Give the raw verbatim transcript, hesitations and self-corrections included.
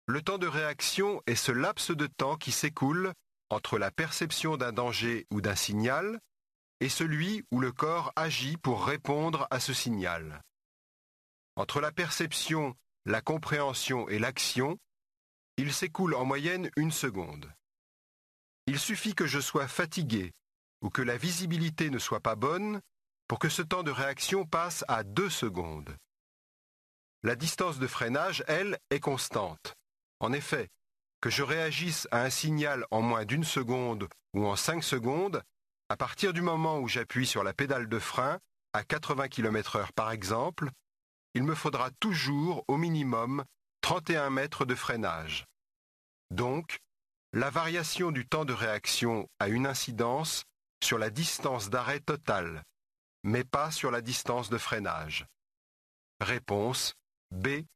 Le temps de réaction est ce laps de temps qui s'écoule entre la perception d'un danger ou d'un signal et celui où le corps agit pour répondre à ce signal. Entre la perception, la compréhension et l'action, il s'écoule en moyenne une seconde. Il suffit que je sois fatigué ou que la visibilité ne soit pas bonne pour que ce temps de réaction passe à deux secondes. La distance de freinage, elle, est constante. En effet, que je réagisse à un signal en moins d'une seconde ou en cinq secondes, à partir du moment où j'appuie sur la pédale de frein, à quatre-vingts kilomètres heure par exemple, il me faudra toujours au minimum trente et un mètres de freinage. Donc, la variation du temps de réaction a une incidence sur la distance d'arrêt totale, mais pas sur la distance de freinage. Réponse B.